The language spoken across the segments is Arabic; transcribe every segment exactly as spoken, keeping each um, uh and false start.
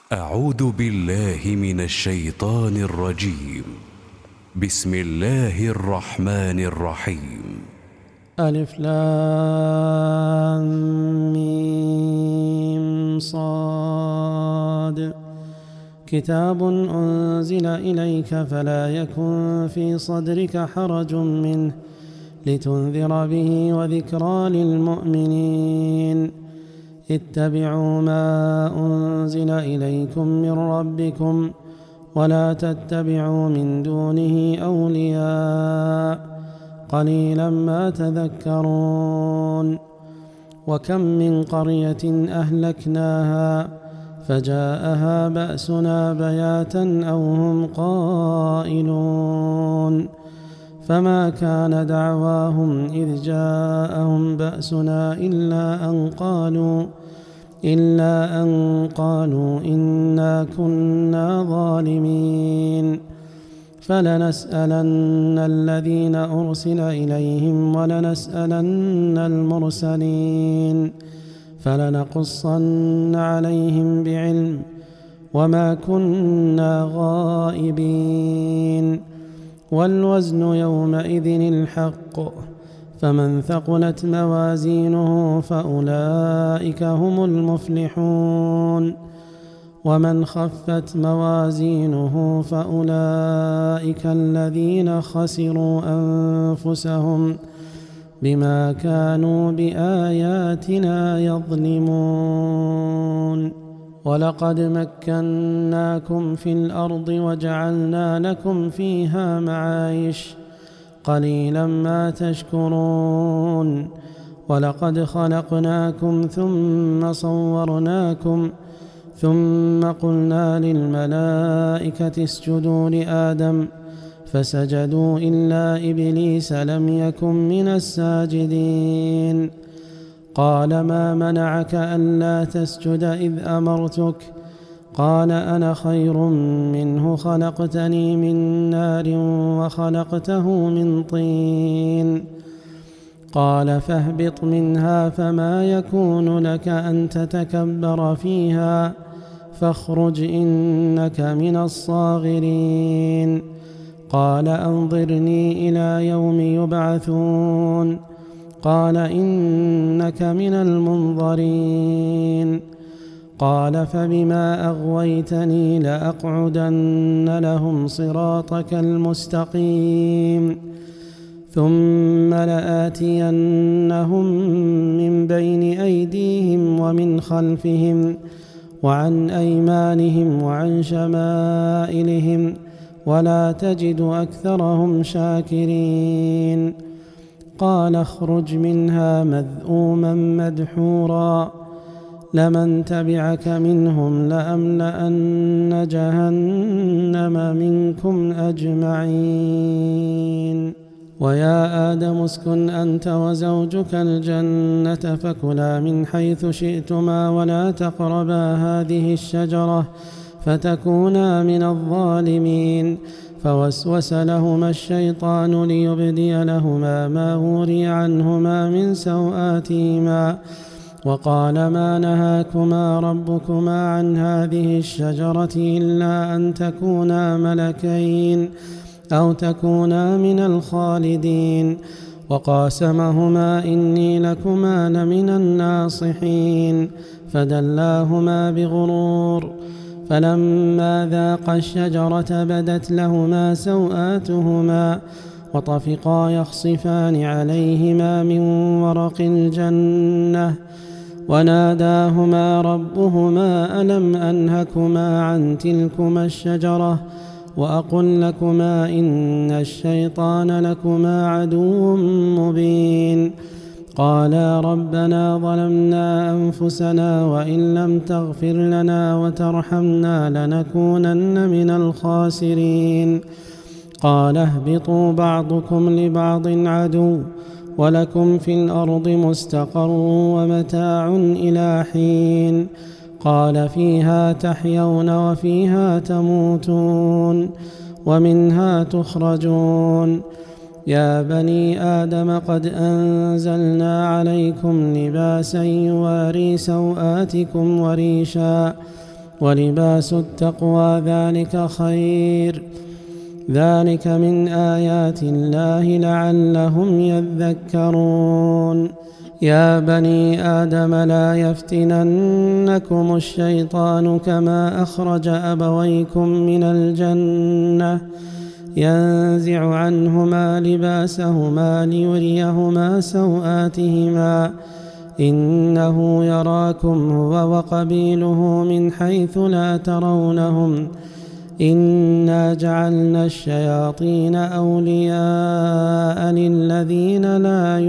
أعوذ بالله من الشيطان الرجيم. بسم الله الرحمن الرحيم. ألف لام ميم صاد. كتاب أنزل إليك فلا يكن في صدرك حرج منه لتنذر به وذكرى للمؤمنين. اتبعوا ما أنزل إليكم من ربكم ولا تتبعوا من دونه أولياء قليلا ما تذكرون. وكم من قرية أهلكناها فجاءها بأسنا بياتا أو هم قائلون فما كان دعواهم إذ جاءهم بأسنا إلا أن قالوا إلا أن قالوا إنا كنا ظالمين. فلنسألن الذين أرسل إليهم ولنسألن المرسلين فلنقصن عليهم بعلم وما كنا غائبين. والوزن يومئذ الحق فمن ثقلت موازينه فأولئك هم المفلحون ومن خفت موازينه فأولئك الذين خسروا أنفسهم بما كانوا بآياتنا يظلمون. ولقد مكناكم في الأرض وجعلنا لكم فيها معايش قليلا ما تشكرون. ولقد خلقناكم ثم صورناكم ثم قلنا للملائكة اسجدوا لآدم فسجدوا إلا إبليس لم يكن من الساجدين. قال ما منعك ألا تسجد إذ أمرتك؟ قال أنا خير منه خلقتني من نار وخلقته من طين. قال فاهبط منها فما يكون لك أن تتكبر فيها فاخرج إنك من الصاغرين. قال أنظرني إلى يوم يبعثون. قال إنك من المنظرين. قال فبما أغويتني لأقعدن لهم صراطك المستقيم ثم لآتينهم من بين أيديهم ومن خلفهم وعن أيمانهم وعن شمائلهم ولا تجد أكثرهم شاكرين. قال اخرج منها مذءوما مدحورا لمن تبعك منهم لأملأن جهنم منكم أجمعين. ويا آدم اسكن أنت وزوجك الجنة فكلا من حيث شئتما ولا تقربا هذه الشجرة فتكونا من الظالمين. فوسوس لهما الشيطان ليبدي لهما ما وري عنهما من سوآتهما وقال ما نهاكما ربكما عن هذه الشجرة إلا أن تكونا ملكين أو تكونا من الخالدين. وقاسمهما إني لكما لمن الناصحين فدلاهما بغرور. فلما ذاقا الشجرة بدت لهما سوآتهما وطفقا يخصفان عليهما من ورق الجنة وناداهما ربهما ألم أنهكما عن تلكما الشجرة وأقل لكما إن الشيطان لكما عدو مبين. قالا ربنا ظلمنا أنفسنا وإن لم تغفر لنا وترحمنا لنكونن من الخاسرين. قال اهبطوا بعضكم لبعض عدو ولكم في الأرض مستقر ومتاع إلى حين. قال فيها تحيون وفيها تموتون ومنها تخرجون. يا بني آدم قد أنزلنا عليكم لباسا يواري سوآتكم وريشا ولباس التقوى ذلك خير. ذلك من آيات الله لعلهم يذكرون. يا بني آدم لا يفتننكم الشيطان كما أخرج أبويكم من الجنة ينزع عنهما لباسهما ليريهما سوآتهما إنه يراكم هو وقبيله من حيث لا ترونهم إنا جعلنا الشياطين أولياء للذين لا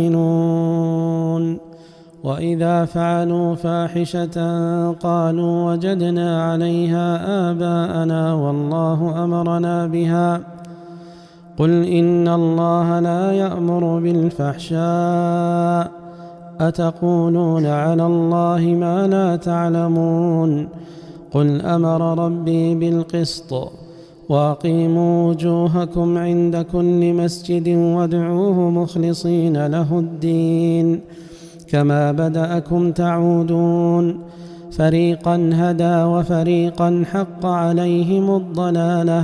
يؤمنون. وإذا فعلوا فاحشة قالوا وجدنا عليها آباءنا والله أمرنا بها قل إن الله لا يأمر بالفحشاء أتقولون على الله ما لا تعلمون. قل أمر ربي بالقسط وأقيموا وجوهكم عند كل مسجد وادعوه مخلصين له الدين كما بدأكم تعودون. فريقا هدى وفريقا حق عليهم الضلالة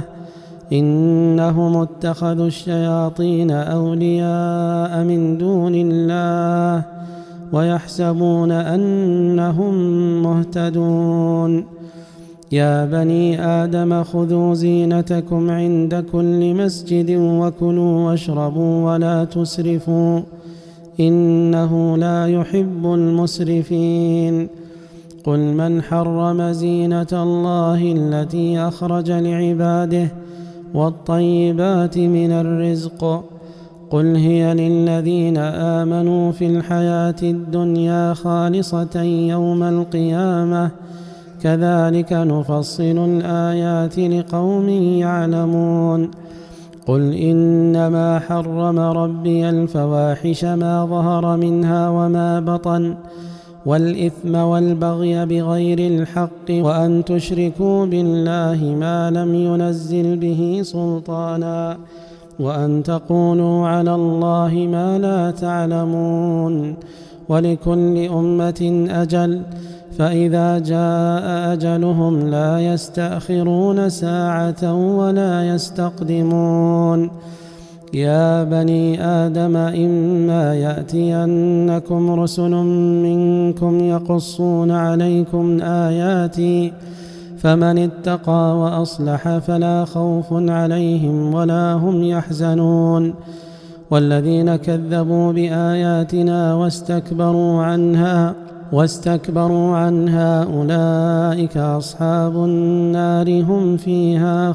إنهم اتخذوا الشياطين أولياء من دون الله ويحسبون أنهم مهتدون. يا بني آدم خذوا زينتكم عند كل مسجد وكلوا واشربوا ولا تسرفوا إنه لا يحب المسرفين. قل من حرم زينة الله التي أخرج لعباده والطيبات من الرزق قل هي للذين آمنوا في الحياة الدنيا خالصة يوم القيامة كذلك نفصل الآيات لقوم يعلمون. قل إنما حرم ربي الفواحش ما ظهر منها وما بطن والإثم والبغي بغير الحق وأن تشركوا بالله ما لم ينزل به سلطانا وأن تقولوا على الله ما لا تعلمون. ولكل أمة أجل فإذا جاء أجلهم لا يستأخرون ساعة ولا يستقدمون. يا بني آدم إما يأتينكم رسل منكم يقصون عليكم آياتي فمن اتقى وأصلح فلا خوف عليهم ولا هم يحزنون. والذين كذبوا بآياتنا واستكبروا عنها واستكبروا عنها أولئك أصحاب النار هم فيها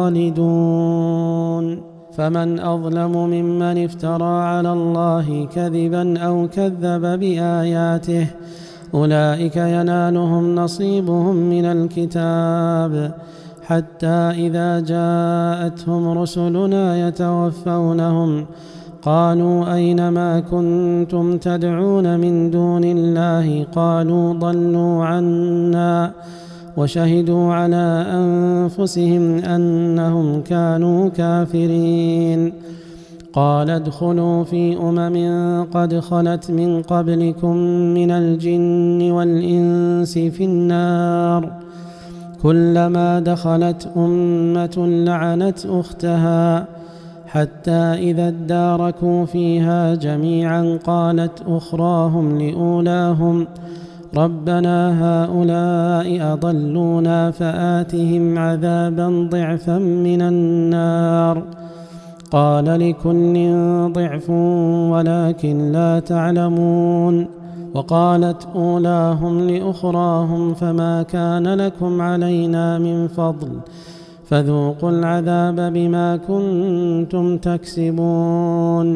خالدون. فمن أظلم ممن افترى على الله كذبا أو كذب بآياته أولئك ينالهم نصيبهم من الكتاب حتى إذا جاءتهم رسلنا يتوفونهم قالوا أين ما كنتم تدعون من دون الله قالوا ضلوا عنا وشهدوا على أنفسهم أنهم كانوا كافرين. قال ادخلوا في أمم قد خلت من قبلكم من الجن والإنس في النار كلما دخلت أمة لعنت أختها حتى إذا اداركوا فيها جميعا قالت أخراهم لأولاهم ربنا هؤلاء أضلونا فآتهم عذابا ضعفا من النار قال لكل ضعف ولكن لا تعلمون. وقالت أولاهم لأخراهم فما كان لكم علينا من فضل فذوقوا العذاب بما كنتم تكسبون.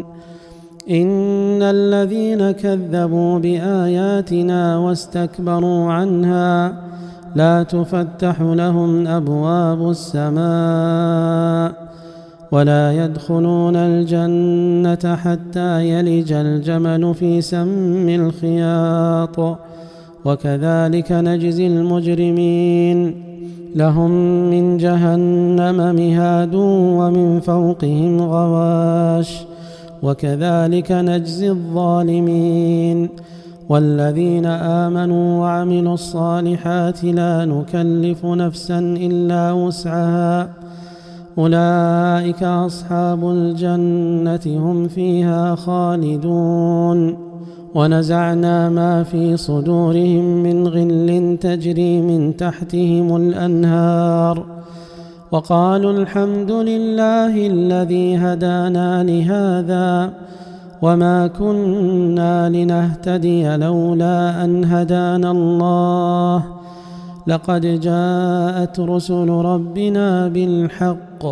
إن الذين كذبوا بآياتنا واستكبروا عنها لا تفتح لهم أبواب السماء ولا يدخلون الجنة حتى يلج الجمل في سم الخياط وكذلك نجزي المجرمين. لهم من جهنم مهاد ومن فوقهم غواش وكذلك نجزي الظالمين. والذين آمنوا وعملوا الصالحات لا نكلف نفسا إلا وسعها أولئك أصحاب الجنة هم فيها خالدون. ونزعنا ما في صدورهم من غل تجري من تحتهم الأنهار وقالوا الحمد لله الذي هدانا لهذا وما كنا لنهتدي لولا أن هدانا الله لقد جاءت رسل ربنا بالحق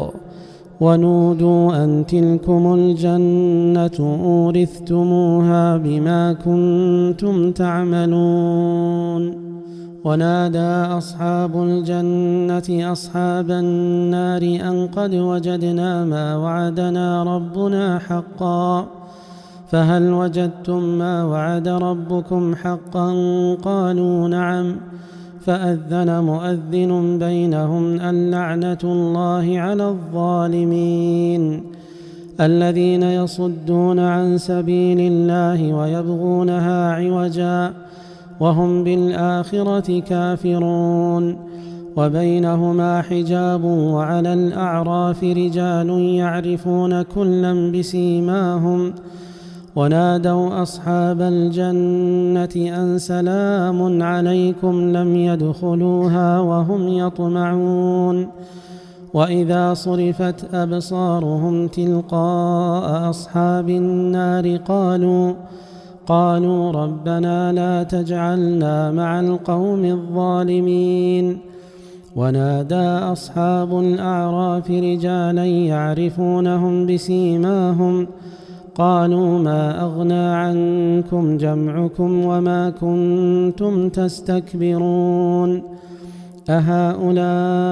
ونودوا أن تلكم الجنة أورثتموها بما كنتم تعملون. ونادى أصحاب الجنة أصحاب النار أن قد وجدنا ما وعدنا ربنا حقا فهل وجدتم ما وعد ربكم حقا قالوا نعم فأذن مؤذن بينهم اللعنة الله على الظالمين الذين يصدون عن سبيل الله ويبغونها عوجا وهم بالآخرة كافرون وبينهما حجاب وعلى الأعراف رجال يعرفون كلا بسيماهم ونادوا أصحاب الجنة أن سلام عليكم لم يدخلوها وهم يطمعون وإذا صرفت أبصارهم تلقاء أصحاب النار قالوا قالوا ربنا لا تجعلنا مع القوم الظالمين. ونادى أصحاب الأعراف رجالا يعرفونهم بسيماهم قالوا ما أغنى عنكم جمعكم وما كنتم تستكبرون أهؤلاء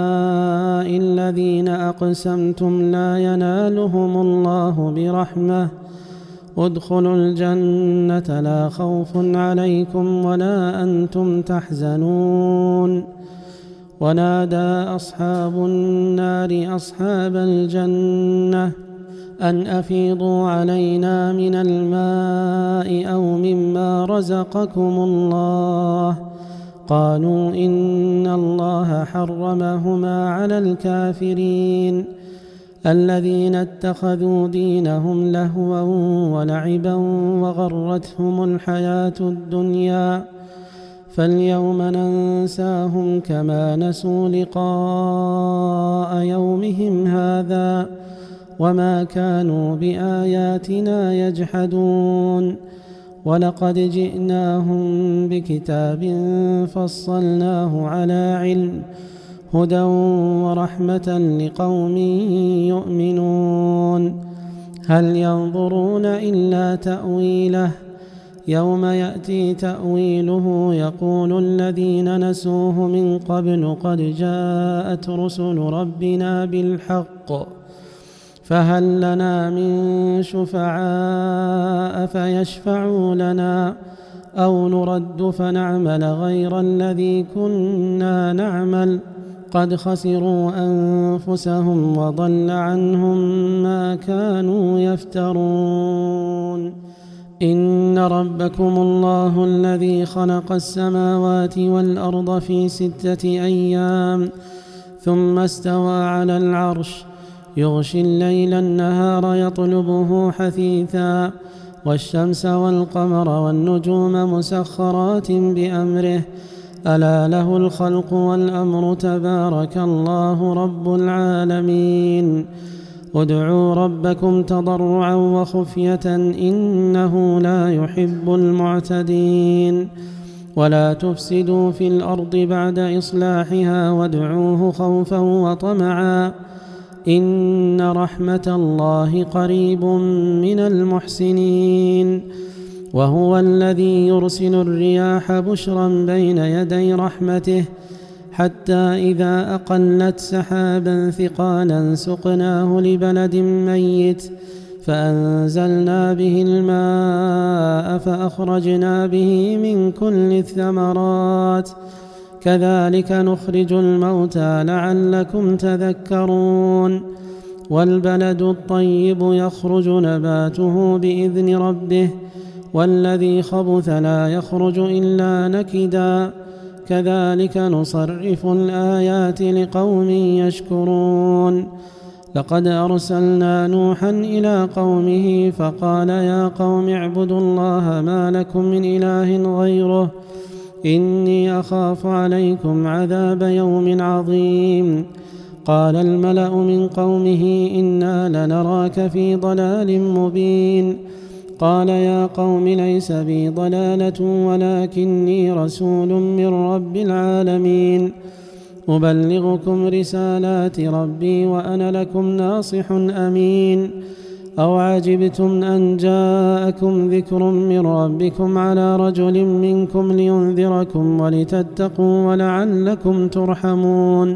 الذين أقسمتم لا ينالهم الله برحمة ادخلوا الجنة لا خوف عليكم ولا أنتم تحزنون. ونادى أصحاب النار أصحاب الجنة أن أفيضوا علينا من الماء أو مما رزقكم الله قالوا إن الله حرمهما على الكافرين الذين اتخذوا دينهم لهوا ولعبا وغرتهم الحياة الدنيا فاليوم ننساهم كما نسوا لقاء يومهم هذا وما كانوا بآياتنا يجحدون. ولقد جئناهم بكتاب فصلناه على علم هدى ورحمة لقوم يؤمنون هل ينظرون إلا تأويله يوم يأتي تأويله يقول الذين نسوه من قبل قد جاءت رسل ربنا بالحق فهل لنا من شفعاء فيشفعوا لنا أو نرد فنعمل غير الذي كنا نعمل قد خسروا أنفسهم وضل عنهم ما كانوا يفترون. إن ربكم الله الذي خلق السماوات والأرض في ستة أيام ثم استوى على العرش يغشي الليل النهار يطلبه حثيثا والشمس والقمر والنجوم مسخرات بأمره ألا له الخلق والأمر تبارك الله رب العالمين. ادعوا ربكم تضرعا وخفية إنه لا يحب المعتدين ولا تفسدوا في الأرض بعد إصلاحها وادعوه خوفا وطمعا إن رحمة الله قريب من المحسنين. وهو الذي يرسل الرياح بشرا بين يدي رحمته حتى إذا أقلت سحابا ثقالا سقناه لبلد ميت فأنزلنا به الماء فأخرجنا به من كل الثمرات كذلك نخرج الموتى لعلكم تذكرون. والبلد الطيب يخرج نباته بإذن ربه والذي خبث لا يخرج إلا نكدا كذلك نصرف الآيات لقوم يشكرون لقد أرسلنا نوحا إلى قومه فقال يا قوم اعبدوا الله ما لكم من إله غيره إني أخاف عليكم عذاب يوم عظيم قال الملأ من قومه إنا لنراك في ضلال مبين قال يا قوم ليس بي ضلالة ولكني رسول من رب العالمين أبلغكم رسالات ربي وأنا لكم ناصح أمين أو عجبتم أن جاءكم ذكر من ربكم على رجل منكم لينذركم ولتتقوا ولعلكم ترحمون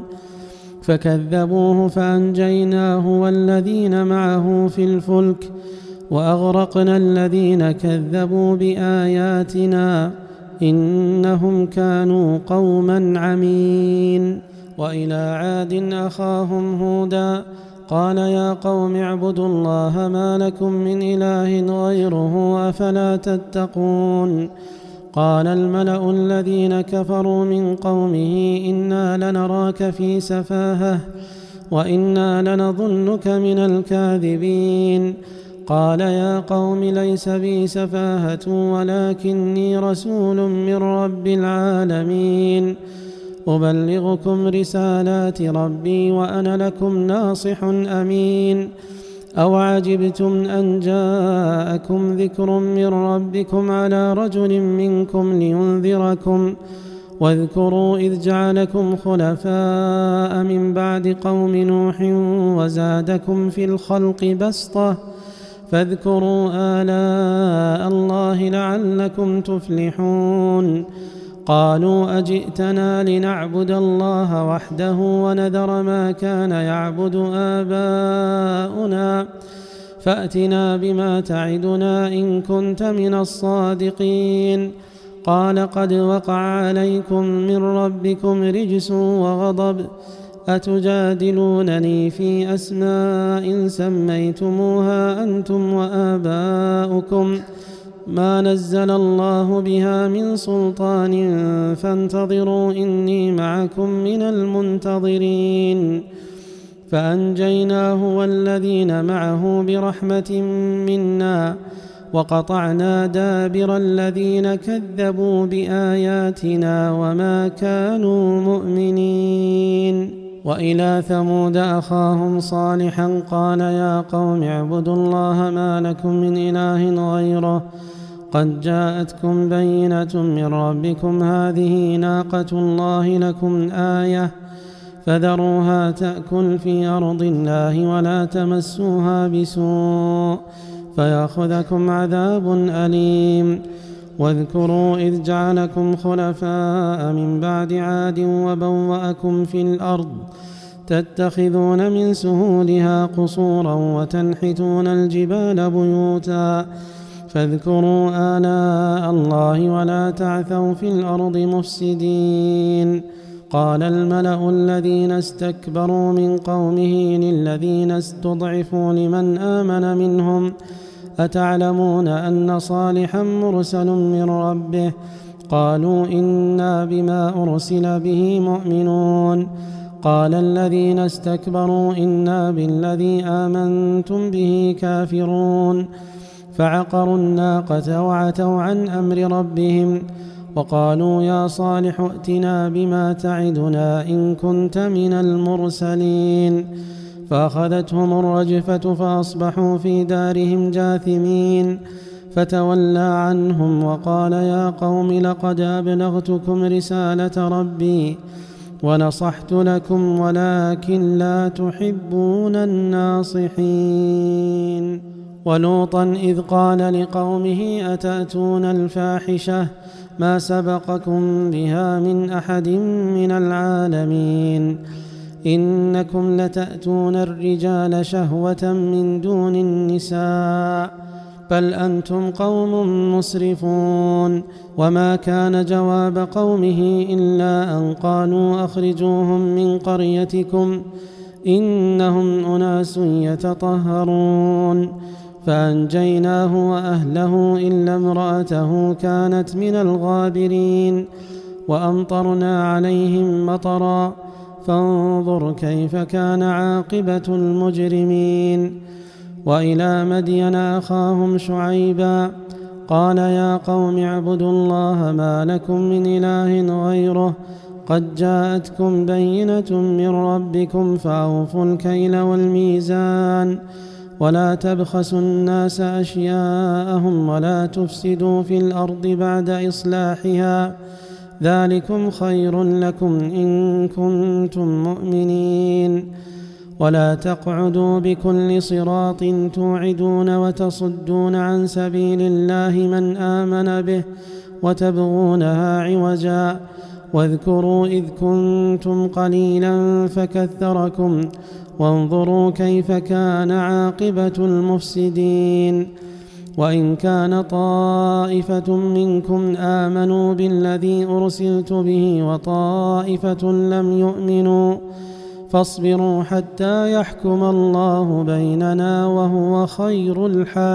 فكذبوه فأنجيناه والذين معه في الفلك وأغرقنا الذين كذبوا بآياتنا إنهم كانوا قوما عمين وإلى عاد أخاهم هودا قال يا قوم اعبدوا الله ما لكم من إله غيره أفلا تتقون قال الملأ الذين كفروا من قومه إنا لنراك في سفاهة وإنا لنظنك من الكاذبين قال يا قوم ليس بي سفاهة ولكني رسول من رب العالمين أبلغكم رسالات ربي وأنا لكم ناصح أمين أو عجبتم أن جاءكم ذكر من ربكم على رجل منكم لينذركم واذكروا إذ جعلكم خلفاء من بعد قوم نوح وزادكم في الخلق بسطة فاذكروا آلاء الله لعلكم تفلحون قالوا أجئتنا لنعبد الله وحده ونذر ما كان يعبد آباؤنا فأتنا بما تعدنا إن كنت من الصادقين قال قد وقع عليكم من ربكم رجس وغضب أتجادلونني في أسماء سميتموها أنتم وآباؤكم ما نزل الله بها من سلطان فانتظروا إني معكم من المنتظرين فأنجيناه والذين معه برحمة منا وقطعنا دابر الذين كذبوا بآياتنا وما كانوا مؤمنين وإلى ثمود أخاهم صالحا قال يا قوم اعبدوا الله ما لكم من إله غيره قد جاءتكم بينة من ربكم هذه ناقة الله لكم آية فذروها تأكل في أرض الله ولا تمسوها بسوء فيأخذكم عذاب أليم واذكروا إذ جعلكم خلفاء من بعد عاد وبوأكم في الأرض تتخذون من سهولها قصورا وتنحتون الجبال بيوتا فاذكروا آلاء الله ولا تعثوا في الأرض مفسدين قال الملأ الذين استكبروا من قومه للذين استضعفوا لمن آمن منهم أتعلمون أن صالحا مرسل من ربه قالوا إنا بما أرسل به مؤمنون قال الذين استكبروا إنا بالذي آمنتم به كافرون فعقروا الناقة وعتوا عن أمر ربهم وقالوا يا صالح ائتنا بما تعدنا إن كنت من المرسلين فأخذتهم الرجفة فأصبحوا في دارهم جاثمين فتولى عنهم وقال يا قوم لقد أبلغتكم رسالة ربي ونصحت لكم ولكن لا تحبون الناصحين ولوطا إذ قال لقومه أتأتون الفاحشة ما سبقكم بها من أحد من العالمين إنكم لتأتون الرجال شهوة من دون النساء بل أنتم قوم مسرفون وما كان جواب قومه إلا أن قالوا أخرجوهم من قريتكم إنهم أناس يتطهرون فأنجيناه وأهله إلا امرأته كانت من الغابرين وأمطرنا عليهم مطرا فانظر كيف كان عاقبة المجرمين. وإلى مدين أخاهم شعيبا قال يا قوم اعبدوا الله ما لكم من إله غيره قد جاءتكم بينة من ربكم فأوفوا الكيل والميزان ولا تبخسوا الناس أشياءهم ولا تفسدوا في الأرض بعد إصلاحها ذلكم خير لكم إن كنتم مؤمنين. ولا تقعدوا بكل صراط توعدون وتصدون عن سبيل الله من آمن به وتبغونها عوجا واذكروا إذ كنتم قليلا فكثركم وانظروا كيف كان عاقبة المفسدين. وإن كان طائفة منكم آمنوا بالذي أرسلت به وطائفة لم يؤمنوا فاصبروا حتى يحكم الله بيننا وهو خير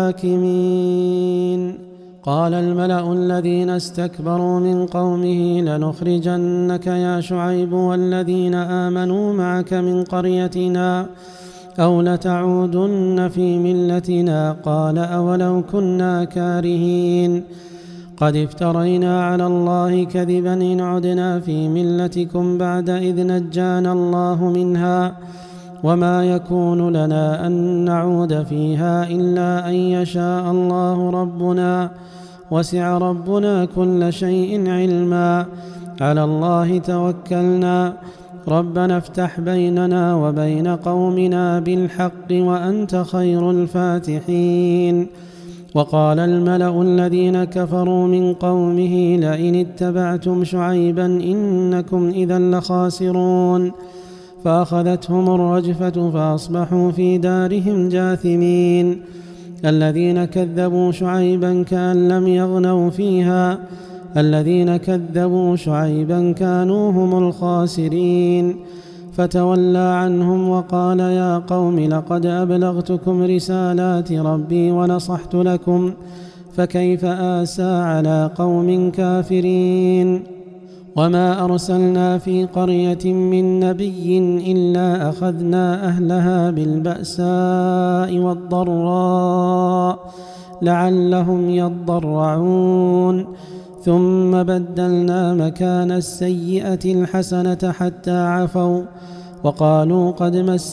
الحاكمين. قال الملأ الذين استكبروا من قومه لنخرجنك يا شعيب والذين آمنوا معك من قريتنا أو لتعودن في ملتنا قال أولو كنا كارهين قد افترينا على الله كذبا إن عدنا في ملتكم بعد إذ نجانا الله منها وما يكون لنا أن نعود فيها إلا أن يشاء الله ربنا وسع ربنا كل شيء علما على الله توكلنا ربنا افتح بيننا وبين قومنا بالحق وأنت خير الفاتحين. وقال الملأ الذين كفروا من قومه لئن اتبعتم شعيبا إنكم إذا لخاسرون فأخذتهم الرجفة فأصبحوا في دارهم جاثمين. الذين كذبوا شعيبا كأن لم يغنوا فيها الذين كذبوا شعيبا كانوا هم الخاسرين. فتولى عنهم وقال يا قوم لقد أبلغتكم رسالات ربي ونصحت لكم فكيف آسى على قوم كافرين. وما أرسلنا في قرية من نبي إلا أخذنا أهلها بالبأساء والضراء لعلهم يضرعون ثم بدلنا مكان السيئة الحسنة حتى عفوا وقالوا قد مس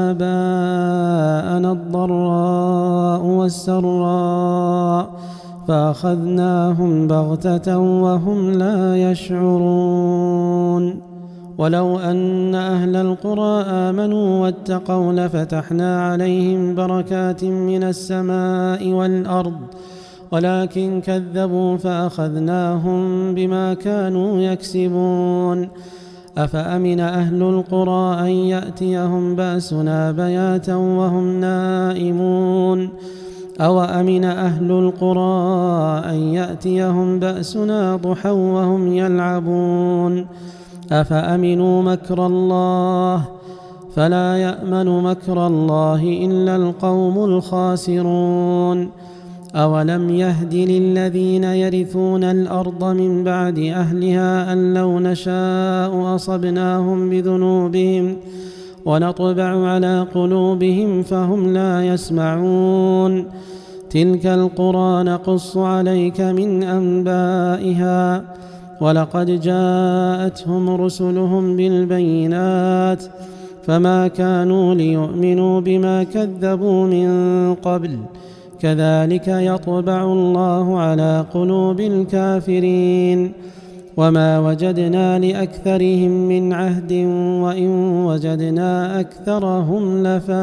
آباءنا الضراء والسراء فأخذناهم بغتة وهم لا يشعرون. ولو أن أهل القرى آمنوا واتقوا لفتحنا عليهم بركات من السماء والأرض ولكن كذبوا فأخذناهم بما كانوا يكسبون. أفأمن أهل القرى أن يأتيهم بأسنا بياتا وهم نائمون أو أمن أهل القرى أن يأتيهم بأسنا ضحى وهم يلعبون أفأمنوا مكر الله فلا يأمن مكر الله إلا القوم الخاسرون. أولم يهد للذين يرثون الأرض من بعد أهلها أن لو نشاء أصبناهم بذنوبهم ونطبع على قلوبهم فهم لا يسمعون. تلك القرى نقص عليك من أنبائها ولقد جاءتهم رسلهم بالبينات فما كانوا ليؤمنوا بما كذبوا من قبل كذلك يطبع الله على قلوب الكافرين. وما وجدنا لأكثرهم من عهد وإن وجدنا أكثرهم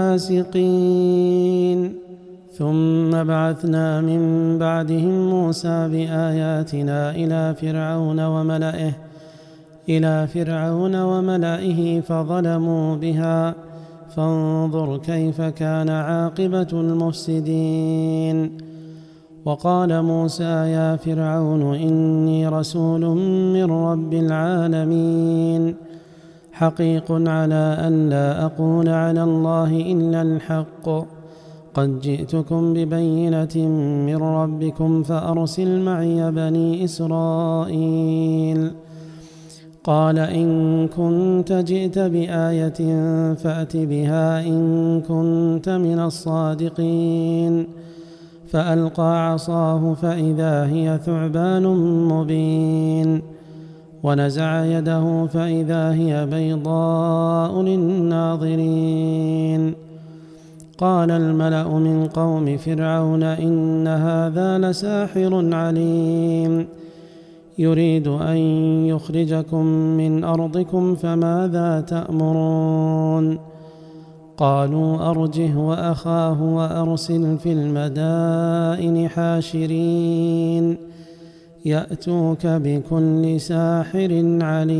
لفاسقين. ثم بعثنا من بعدهم موسى بآياتنا إلى فرعون وملئه إلى فرعون وملئه فظلموا بها فانظر كيف كان عاقبة المفسدين. وقال موسى يا فرعون إني رسول من رب العالمين حقيق على أن لا أقول على الله إلا الحق قد جئتكم ببينة من ربكم فأرسل معي بني إسرائيل. قال إن كنت جئت بآية فأت بها إن كنت من الصادقين. فألقى عصاه فإذا هي ثعبان مبين، ونزع يده فإذا هي بيضاء للناظرين. قال الملأ من قوم فرعون إن هذا لساحر عليم، يريد أن يخرجكم من أرضكم فماذا تأمرون؟ قالوا أرجه وأخاه وأرسل في المدائن حاشرين يأتوك بكل ساحر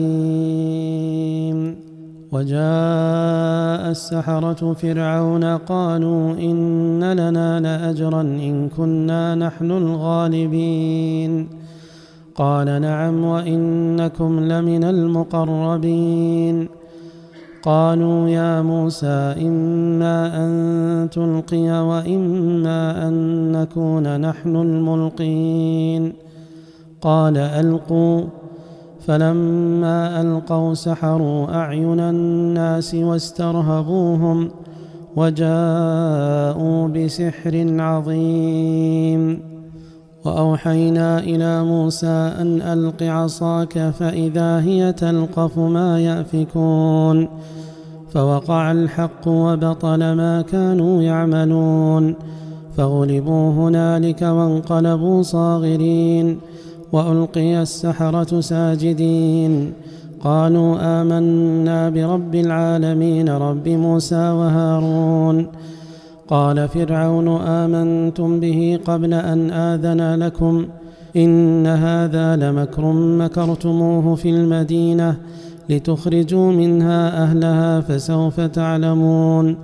عليم. وجاء السحرة فرعون قالوا إن لنا لأجرا إن كنا نحن الغالبين. قال نعم وإنكم لمن المقربين. قالوا يا موسى إما أن تلقي وإما أن نكون نحن الملقين. قال ألقوا. فلما ألقوا سحروا أعين الناس واسترهبوهم وجاءوا بسحر عظيم. وأوحينا إلى موسى أن ألق عصاك فإذا هي تلقف ما يأفكون. فوقع الحق وبطل ما كانوا يعملون، فغلبوا هنالك وانقلبوا صاغرين، وألقي السحرة ساجدين. قالوا آمنا برب العالمين رب موسى وهارون. قال فرعون آمنتم به قبل أن آذن لكم إن هذا لمكر مكرتموه في المدينة لتخرجوا منها أهلها فسوف تعلمون.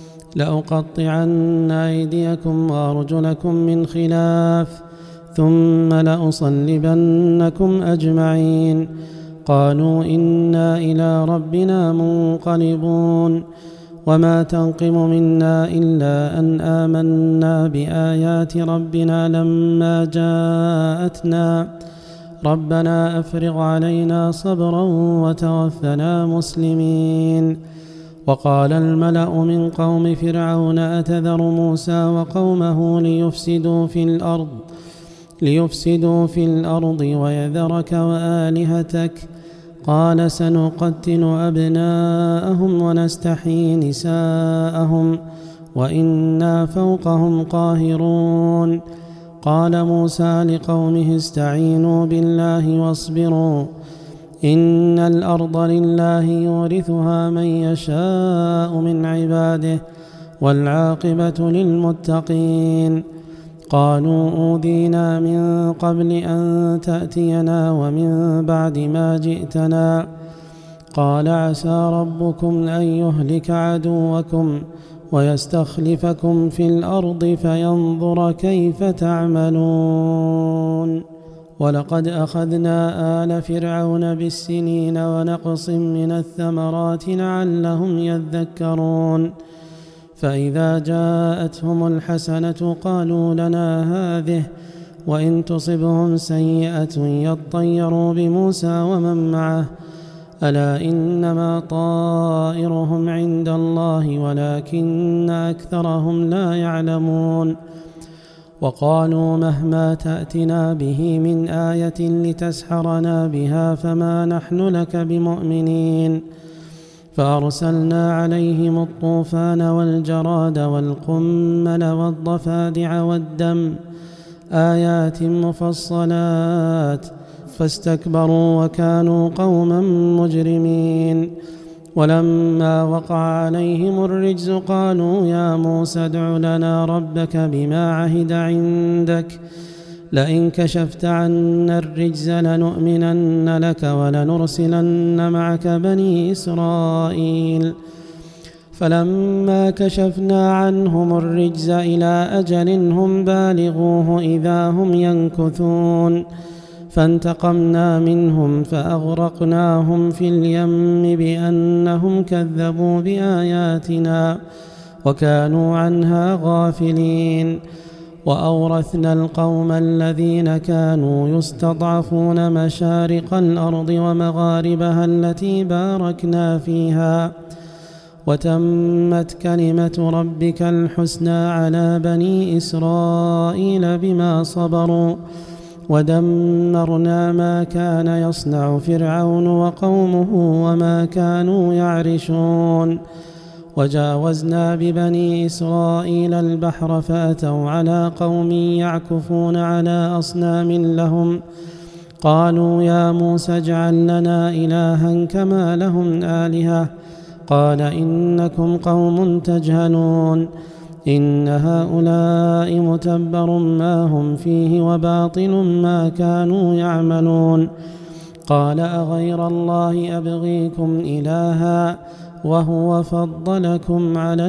لأقطعن أيديكم وأرجلكم من خلاف ثم لأصلبنكم أجمعين. قالوا إنا إلى ربنا منقلبون. وما تنقم منا إلا أن آمنا بآيات ربنا لما جاءتنا ربنا أفرغ علينا صبرا وتوفنا مسلمين. وقال الملأ من قوم فرعون أتذر موسى وقومه ليفسدوا في الأرض ليفسدوا في الأرض ويذرك وآلهتك؟ قال سنقتل أبناءهم ونستحيي نساءهم وإنا فوقهم قاهرون. قال موسى لقومه استعينوا بالله واصبروا إن الأرض لله يورثها من يشاء من عباده والعاقبة للمتقين. قالوا أوذينا من قبل أن تأتينا ومن بعد ما جئتنا. قال عسى ربكم أن يهلك عدوكم ويستخلفكم في الأرض فينظر كيف تعملون. ولقد أخذنا آل فرعون بالسنين ونقص من الثمرات لعلهم يذكرون. فإذا جاءتهم الحسنة قالوا لنا هذه وإن تصبهم سيئة يطيروا بموسى ومن معه ألا إنما طائرهم عند الله ولكن أكثرهم لا يعلمون. وقالوا مهما تأتنا به من آية لتسحرنا بها فما نحن لك بمؤمنين. فأرسلنا عليهم الطوفان والجراد والقمل والضفادع والدم آيات مفصلات فاستكبروا وكانوا قوما مجرمين. ولما وقع عليهم الرجز قالوا يا موسى ادع لنا ربك بما عهد عندك لئن كشفت عنا الرجز لنؤمنن لك ولنرسلن معك بني إسرائيل. فلما كشفنا عنهم الرجز إلى أجل هم بالغوه إذا هم ينكثون فانتقمنا منهم فأغرقناهم في اليم بأنهم كذبوا بآياتنا وكانوا عنها غافلين. وأورثنا القوم الذين كانوا يستضعفون مشارق الأرض ومغاربها التي باركنا فيها، وتمت كلمة ربك الحسنى على بني إسرائيل بما صبروا، ودمرنا ما كان يصنع فرعون وقومه وما كانوا يعرشون. وجاوزنا ببني إسرائيل البحر فأتوا على قوم يعكفون على أصنام لهم، قالوا يا موسى اجعل لنا إلها كما لهم آلهة، قال إنكم قوم تجهلون، إن هؤلاء متبر ما هم فيه وباطل ما كانوا يعملون. قال أغير الله أبغيكم إلها وهو فضلكم على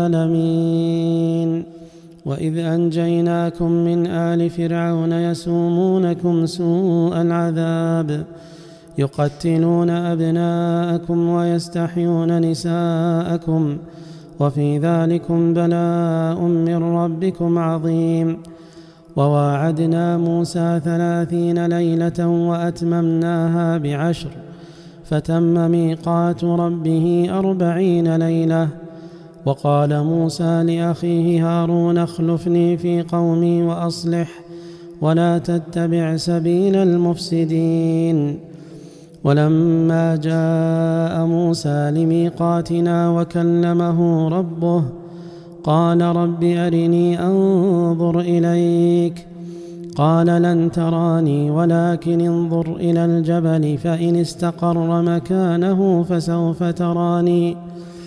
العالمين. وإذ أنجيناكم من آل فرعون يسومونكم سوء العذاب يقتلون أبناءكم ويستحيون نساءكم، وفي ذلكم بلاء من ربكم عظيم. وواعدنا موسى ثلاثين ليلة وأتممناها بعشر، فتم ميقات ربه أربعين ليلة. وقال موسى لأخيه هارون اخلفني في قومي وأصلح ولا تتبع سبيل المفسدين. ولما جاء موسى لميقاتنا وكلمه ربه قال رب أرني أنظر إليك، قال لن تراني ولكن انظر إلى الجبل فإن استقر مكانه فسوف تراني.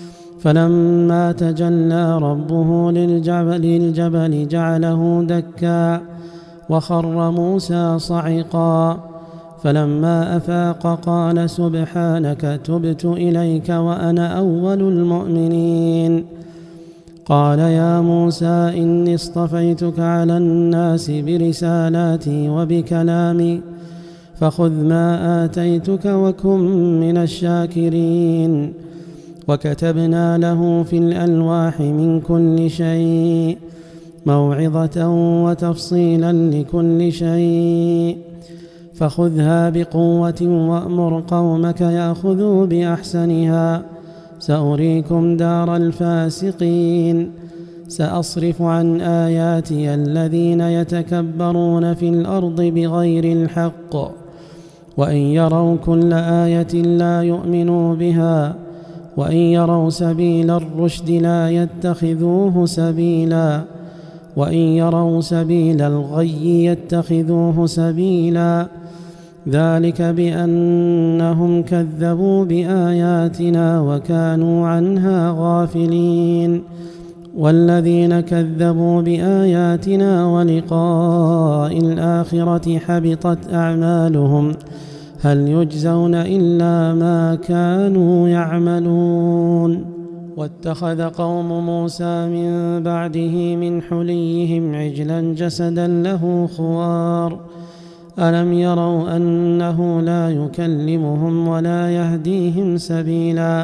فلما تجلى ربه للجبل, للجبل جعله دكا وخر موسى صعقا. فلما أفاق قال سبحانك تبت إليك وأنا أول المؤمنين. قال يا موسى إني اصطفيتك على الناس برسالاتي وبكلامي، فخذ ما آتيتك وكن من الشاكرين. وكتبنا له في الألواح من كل شيء موعظة وتفصيلا لكل شيء، فخذها بقوة وأمر قومك يأخذوا بأحسنها، سأريكم دار الفاسقين. سأصرف عن آياتي الذين يتكبرون في الأرض بغير الحق، وإن يروا كل آية لا يؤمنوا بها، وإن يروا سبيل الرشد لا يتخذوه سبيلا، وإن يروا سبيل الغي يتخذوه سبيلا. ذلك بأنهم كذبوا بآياتنا وكانوا عنها غافلين. والذين كذبوا بآياتنا ولقاء الآخرة حبطت أعمالهم، هل يجزون إلا ما كانوا يعملون. واتخذ قوم موسى من بعده من حليهم عجلا جسدا له خوار، ألم يروا أنه لا يكلمهم ولا يهديهم سبيلا،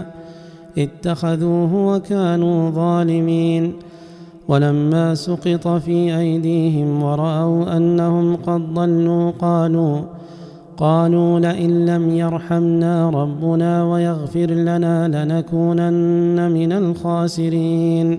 اتخذوه وكانوا ظالمين. ولما سقط في أيديهم ورأوا أنهم قد ضلوا قالوا قالوا لئن لم يرحمنا ربنا ويغفر لنا لنكونن من الخاسرين.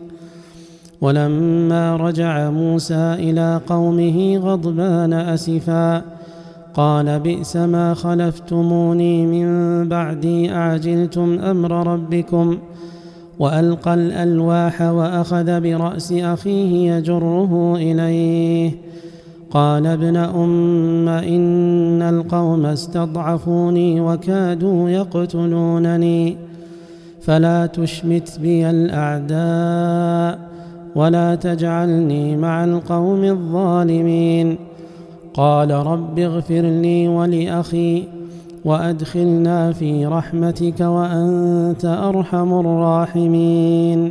ولما رجع موسى إلى قومه غضبان أسفا قال بئس ما خلفتموني من بعدي أعجلتم أمر ربكم، وألقى الألواح وأخذ برأس أخيه يجره إليه، قال ابن أم إن القوم استضعفوني وكادوا يقتلونني، فلا تشمت بي الأعداء ولا تجعلني مع القوم الظالمين. قال رب اغفر لي ولأخي وأدخلنا في رحمتك وأنت أرحم الراحمين.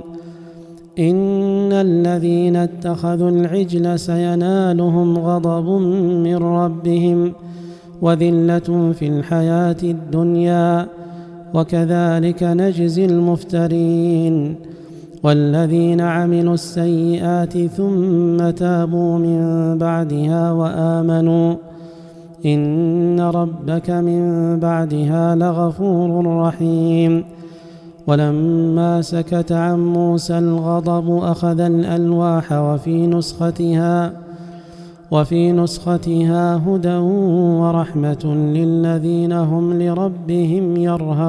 إن الذين اتخذوا العجل سينالهم غضب من ربهم وذلة في الحياة الدنيا، وكذلك نجزي المفترين. والذين عملوا السيئات ثم تابوا من بعدها وآمنوا إن ربك من بعدها لغفور رحيم. ولما سكت عن موسى الغضب أخذ الألواح وفي نسختها وفي نسختها هدى ورحمة للذين هم لربهم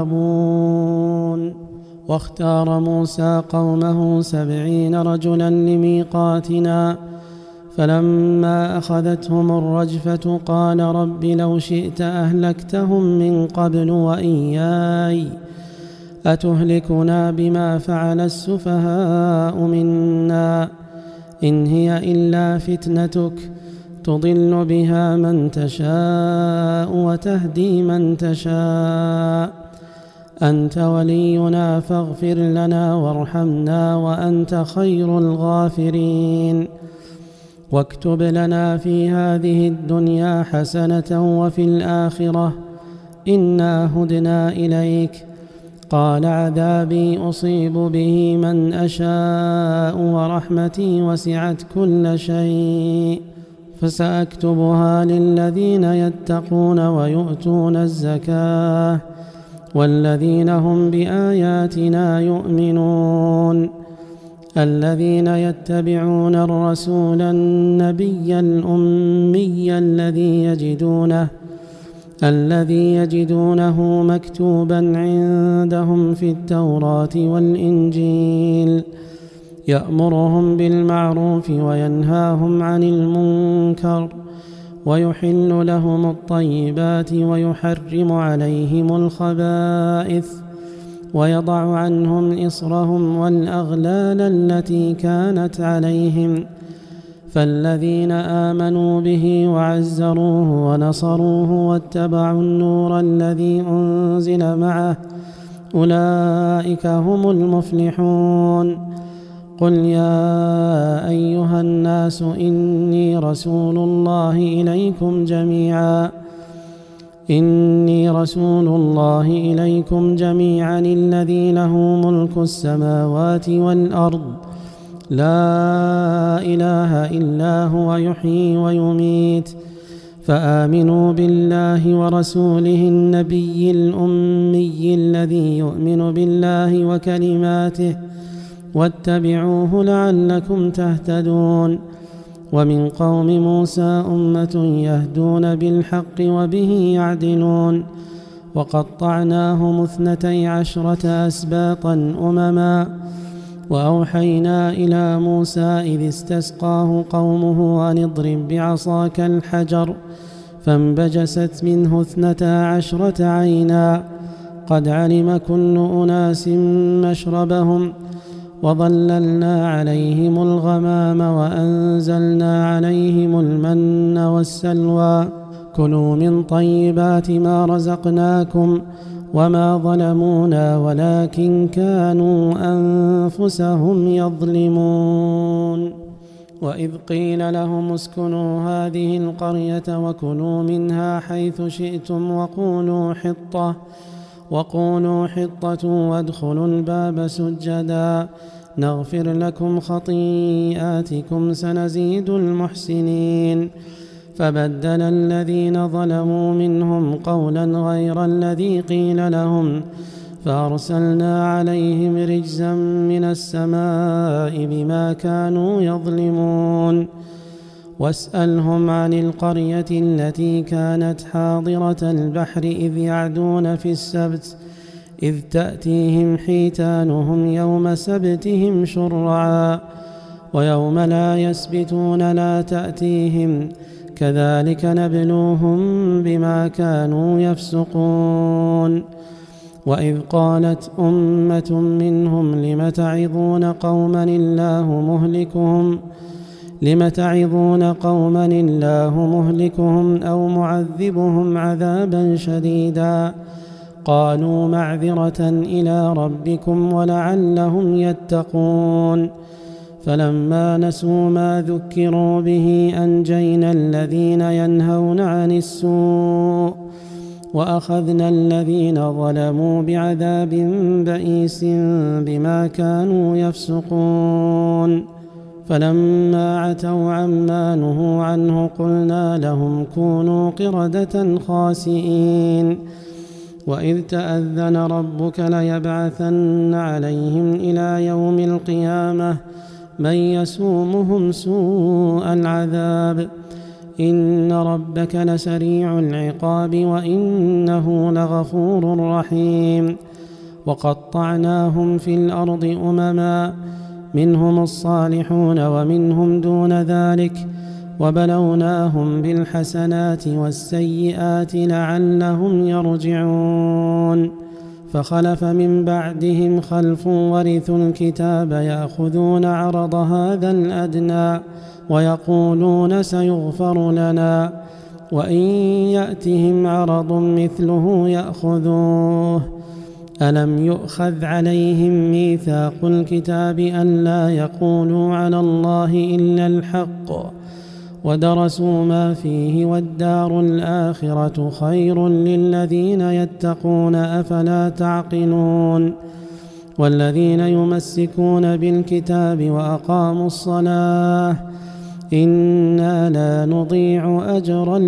يرهبون. واختار موسى قومه سبعين رجلا لميقاتنا فلما أخذتهم الرجفة قال رب لو شئت أهلكتهم من قبل وإياي أتهلكنا بما فعل السفهاء منا إن هي إلا فتنتك تضل بها من تشاء وتهدي من تشاء أنت ولينا فاغفر لنا وارحمنا وأنت خير الغافرين. واكتب لنا في هذه الدنيا حسنة وفي الآخرة إنا هدنا إليك. قال عذابي أصيب به من أشاء ورحمتي وسعت كل شيء فسأكتبها للذين يتقون ويؤتون الزكاة والذين هم بآياتنا يؤمنون الذين يتبعون الرسول النبي الأمي الذي يجدونه الذي يجدونه مكتوبا عندهم في التوراة والإنجيل يأمرهم بالمعروف وينهاهم عن المنكر ويحل لهم الطيبات ويحرم عليهم الخبائث ويضع عنهم إصرهم والأغلال التي كانت عليهم فالذين آمنوا به وعزروه ونصروه واتبعوا النور الذي أنزل معه أولئك هم المفلحون. قل يا أيها الناس إني رسول الله إليكم جميعا إني رسول الله إليكم جميعا الذي له ملك السماوات والأرض لا إله إلا هو يحيي ويميت فآمنوا بالله ورسوله النبي الأمي الذي يؤمن بالله وكلماته واتبعوه لعلكم تهتدون. ومن قوم موسى أمة يهدون بالحق وبه يعدلون وقطعناهم اثنتي عشرة أسباطا أمما وأوحينا إلى موسى إذ استسقاه قومه أن اضرب بعصاك الحجر فانبجست منه اثنتا عشرة عينا قد علم كل أناس مشربهم وظللنا عليهم الغمام وأنزلنا عليهم المن والسلوى كلوا من طيبات ما رزقناكم وما ظلمونا ولكن كانوا أنفسهم يظلمون. وإذ قيل لهم اسكنوا هذه القرية وكلوا منها حيث شئتم وقولوا حطة وقولوا حطة وادخلوا الباب سجدا نغفر لكم خطيئاتكم سنزيد المحسنين. فبدل الذين ظلموا منهم قولا غير الذي قيل لهم فأرسلنا عليهم رجزا من السماء بما كانوا يظلمون. واسألهم عن القرية التي كانت حاضرة البحر إذ يعدون في السبت إذ تأتيهم حيتانهم يوم سبتهم شرعا ويوم لا يسبتون لا تأتيهم كذلك نبلوهم بما كانوا يفسقون. وإذ قالت أمة منهم لم تعظون قوما الله مهلكهم لم تعظون قوما الله مهلكهم أو معذبهم عذابا شديدا قالوا معذرة إلى ربكم ولعلهم يتقون. فلما نسوا ما ذكروا به أنجينا الذين ينهون عن السوء وأخذنا الذين ظلموا بعذاب بئيس بما كانوا يفسقون فلما عتوا عما نهوا عنه قلنا لهم كونوا قردة خاسئين وإذ تأذن ربك ليبعثن عليهم إلى يوم القيامة من يسومهم سوء العذاب إن ربك لسريع العقاب وإنه لغفور رحيم وقطعناهم في الأرض أمما منهم الصالحون ومنهم دون ذلك وبلوناهم بالحسنات والسيئات لعلهم يرجعون فخلف من بعدهم خلف ورثوا الكتاب يأخذون عرض هذا الأدنى ويقولون سيغفر لنا وإن يأتهم عرض مثله يأخذوه ألم يؤخذ عليهم ميثاق الكتاب ألا يقولوا على الله إلا الحق ودرسوا ما فيه والدار الآخرة خير للذين يتقون أفلا تعقلون والذين يمسكون بالكتاب وأقاموا الصلاة إنا لا نضيع أجر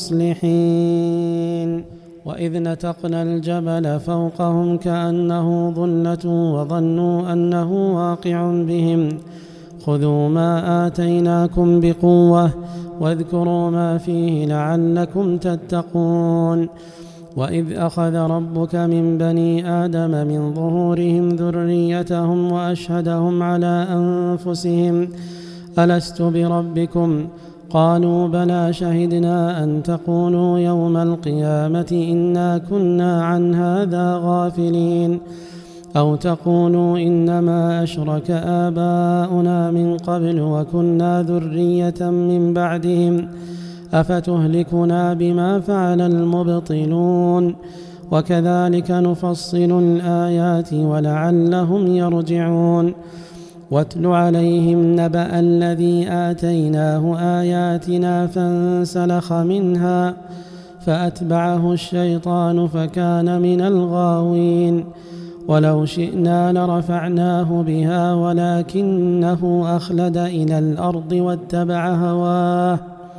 المصلحين وإذ نتقنا الجبل فوقهم كأنه ظلة وظنوا أنه واقع بهم خذوا ما آتيناكم بقوة واذكروا ما فيه لعلكم تتقون وإذ أخذ ربك من بني آدم من ظهورهم ذريتهم وأشهدهم على أنفسهم ألست بربكم قالوا بلى شهدنا أن تقولوا يوم القيامة إنا كنا عن هذا غافلين أو تقولوا إنما أشرك آباؤنا من قبل وكنا ذرية من بعدهم أفتهلكنا بما فعل المبطلون وكذلك نفصل الآيات ولعلهم يرجعون واتل عليهم نبأ الذي آتيناه آياتنا فانسلخ منها فأتبعه الشيطان فكان من الغاوين ولو شئنا لرفعناه بها ولكنه أخلد إلى الأرض واتبع هواه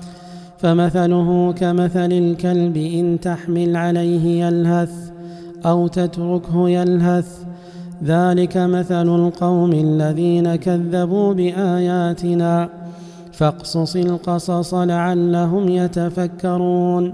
فمثله كمثل الكلب إن تحمل عليه يلهث أو تتركه يلهث ذلك مثل القوم الذين كذبوا بآياتنا فاقصص القصص لعلهم يتفكرون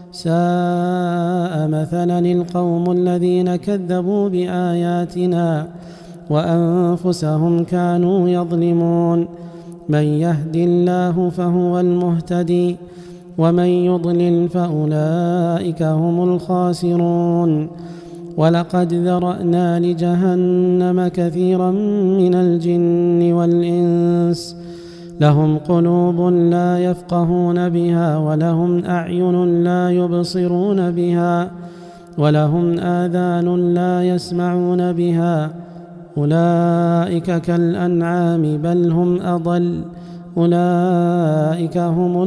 ساء مثلا القوم الذين كذبوا بآياتنا وأنفسهم كانوا يظلمون من يهد الله فهو المهتدي ومن يضلل فأولئك هم الخاسرون ولقد ذرأنا لجهنم كثيرا من الجن والإنس لهم قلوب لا يفقهون بها ولهم أعين لا يبصرون بها ولهم آذان لا يسمعون بها أولئك كالأنعام بل هم أضل أولئك هم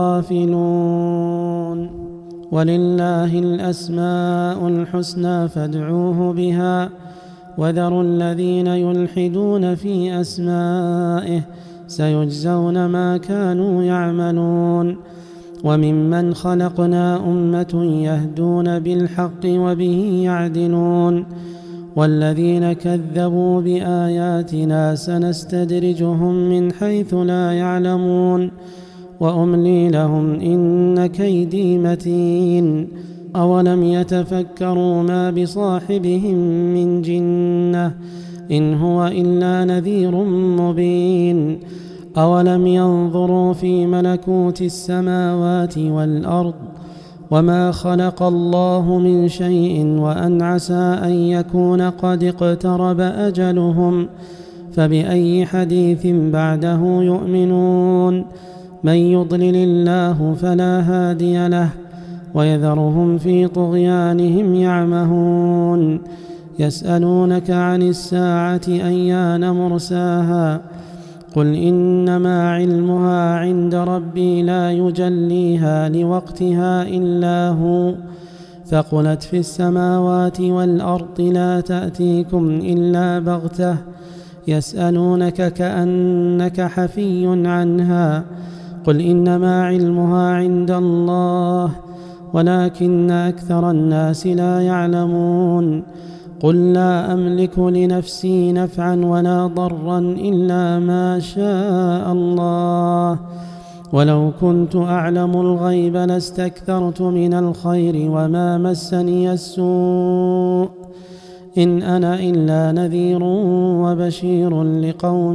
الغافلون ولله الأسماء الحسنى فادعوه بها وذروا الذين يلحدون في أسمائه سيجزون ما كانوا يعملون وممن خلقنا أمة يهدون بالحق وبه يعدلون والذين كذبوا بآياتنا سنستدرجهم من حيث لا يعلمون وأملي لهم إن كيدي متين أولم يتفكروا ما بصاحبهم من جنة إن هو إلا نذير مبين أولم ينظروا في ملكوت السماوات والأرض وما خلق الله من شيء وأن عسى أن يكون قد اقترب أجلهم فبأي حديث بعده يؤمنون من يضلل الله فلا هادي له ويذرهم في طغيانهم يعمهون يسألونك عن الساعة أيان مرساها قل إنما علمها عند ربي لا يجليها لوقتها إلا هو ثقلت في السماوات والأرض لا تأتيكم إلا بغتة يسألونك كأنك حفي عنها قل إنما علمها عند الله ولكن أكثر الناس لا يعلمون قل لا أملك لنفسي نفعا ولا ضرا إلا ما شاء الله ولو كنت أعلم الغيب لاستكثرت من الخير وما مسني السوء إن أنا إلا نذير وبشير لقوم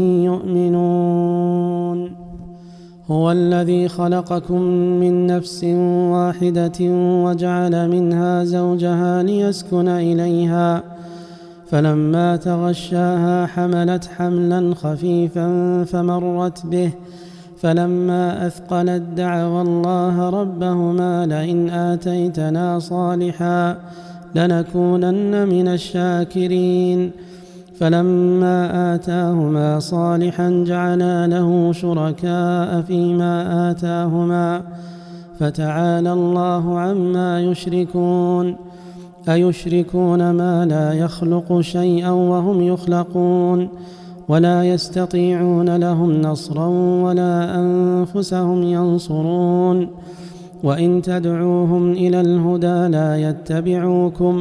يؤمنون هو الذي خلقكم من نفس واحدة وجعل منها زوجها ليسكن إليها فلما تغشاها حملت حملا خفيفا فمرت به فلما أثقلت دعوا الله ربهما لئن آتيتنا صالحا لنكونن من الشاكرين فلما آتاهما صالحا جعلا له شركاء فيما آتاهما فتعالى الله عما يشركون أيشركون ما لا يخلق شيئا وهم يخلقون ولا يستطيعون لهم نصرا ولا أنفسهم ينصرون وإن تدعوهم إلى الهدى لا يتبعوكم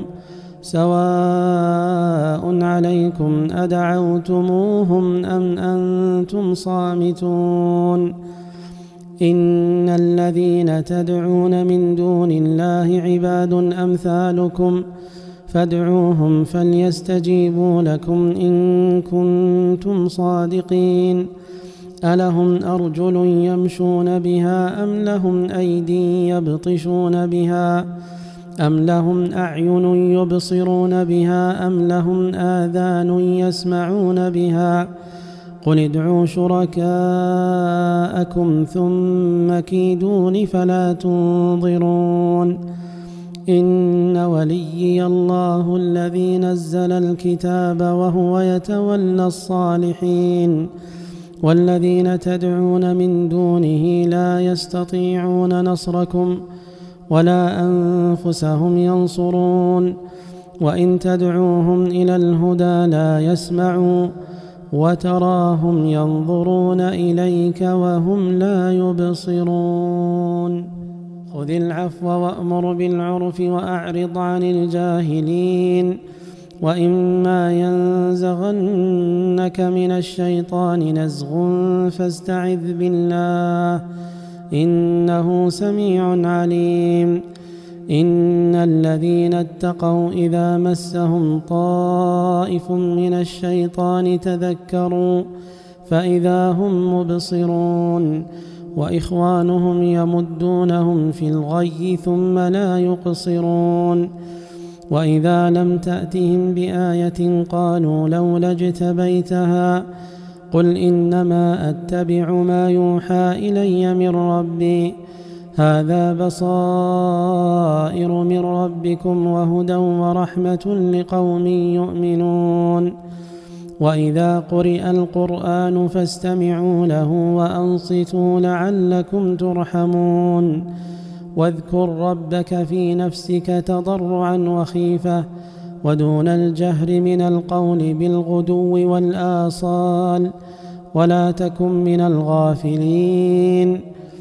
سواء عليكم أدعوتموهم أم أنتم صامتون إن الذين تدعون من دون الله عباد أمثالكم فادعوهم فليستجيبوا لكم إن كنتم صادقين ألهم أرجل يمشون بها أم لهم أيدي يبطشون بها أم لهم أعين يبصرون بها أم لهم آذان يسمعون بها قل ادعوا شركاءكم ثم كيدون فلا تنظرون إن وليي الله الذي نزل الكتاب وهو يتولى الصالحين والذين تدعون من دونه لا يستطيعون نصركم ولا أنفسهم ينصرون وإن تدعوهم إلى الهدى لا يسمعوا وتراهم ينظرون إليك وهم لا يبصرون خذ العفو وأمر بالعرف وأعرض عن الجاهلين وإما ينزغنك من الشيطان نزغ فاستعذ بالله إنه سميع عليم إن الذين اتقوا إذا مسهم طائف من الشيطان تذكروا فإذا هم مبصرون وإخوانهم يمدونهم في الغي ثم لا يقصرون وإذا لم تأتهم بآية قالوا لولا اجتبيتها قل إنما أتبع ما يوحى إلي من ربي هذا بصائر من ربكم وهدى ورحمة لقوم يؤمنون وإذا قرئ القرآن فاستمعوا له وأنصتوا لعلكم ترحمون واذكر ربك في نفسك تضرعا وخيفة ودون الجهر من القول بالغدو والآصال ولا تكن من الغافلين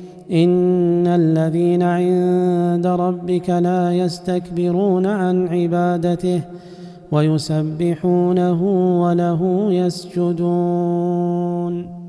إن الذين عند ربك لا يستكبرون عن عبادته ويسبحونه وله يسجدون